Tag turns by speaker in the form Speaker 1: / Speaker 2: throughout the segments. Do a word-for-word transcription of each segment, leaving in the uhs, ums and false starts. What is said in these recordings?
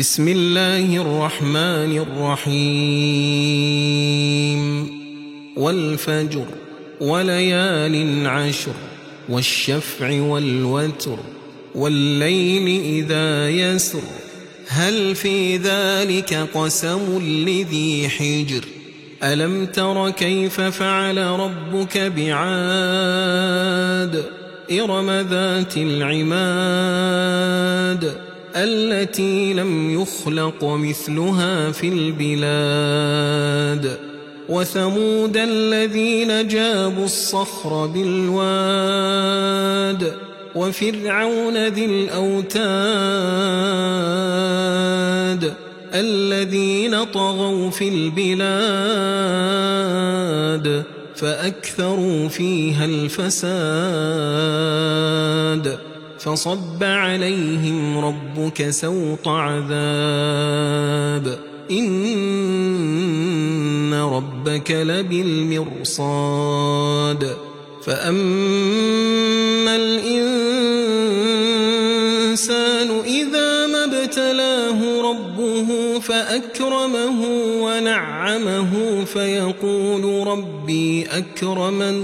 Speaker 1: بسم الله الرحمن الرحيم والفجر وليال عشر والشفع والوتر والليل إذا يسر هل في ذلك قسم لذي حجر ألم تر كيف فعل ربك بعاد إرم ذات العماد التي لم يخلق مثلها في البلاد وثمود الذين جابوا الصخر بالواد وفرعون ذي الأوتاد الذين طغوا في البلاد فأكثروا فيها الفساد فصب عليهم ربك سوط عذاب إن ربك لبالمرصاد فأما الإنسان إذا ما ابتلاه ربه فأكرمه ونعمه فيقول ربي أكرمن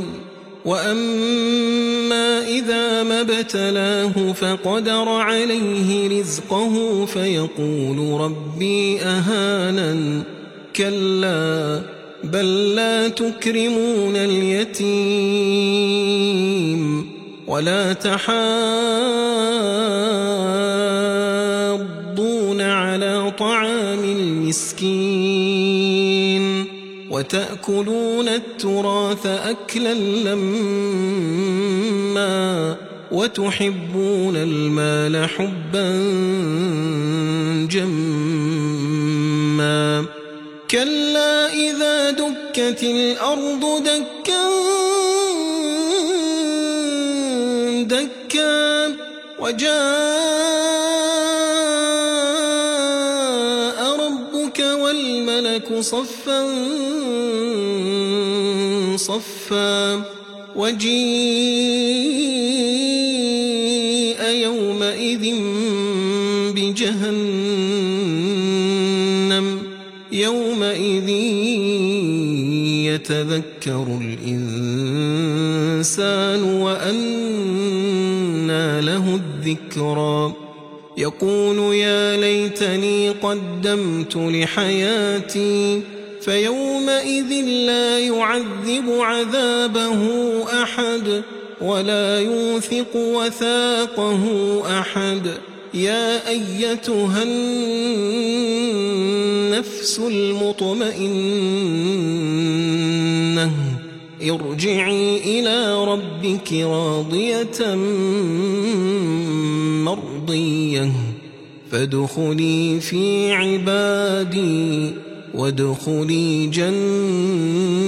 Speaker 1: وأما إذا ما ابتلاه فقدر عليه رزقه فيقول ربي أهانن كلا بل لا تكرمون اليتيم ولا تحاضون على طعام المسكين وتأكلون التراث أكلا لما وتحبون المال حبا جما كلا إذا دكت الأرض دكا دكا وجاء ربك والملك صفا صفا وجيء يومئذ بجهنم يومئذ يتذكر الإنسان وأنى له الذكرى يقول يا ليتني قدمت لحياتي فيومئذ لا يعذب عذابه أحد ولا يوثق وثاقه أحد يا أيتها النفس المطمئنة ارجعي إلى ربك راضية مرضية فادخلي في عبادي وادخلي جنتي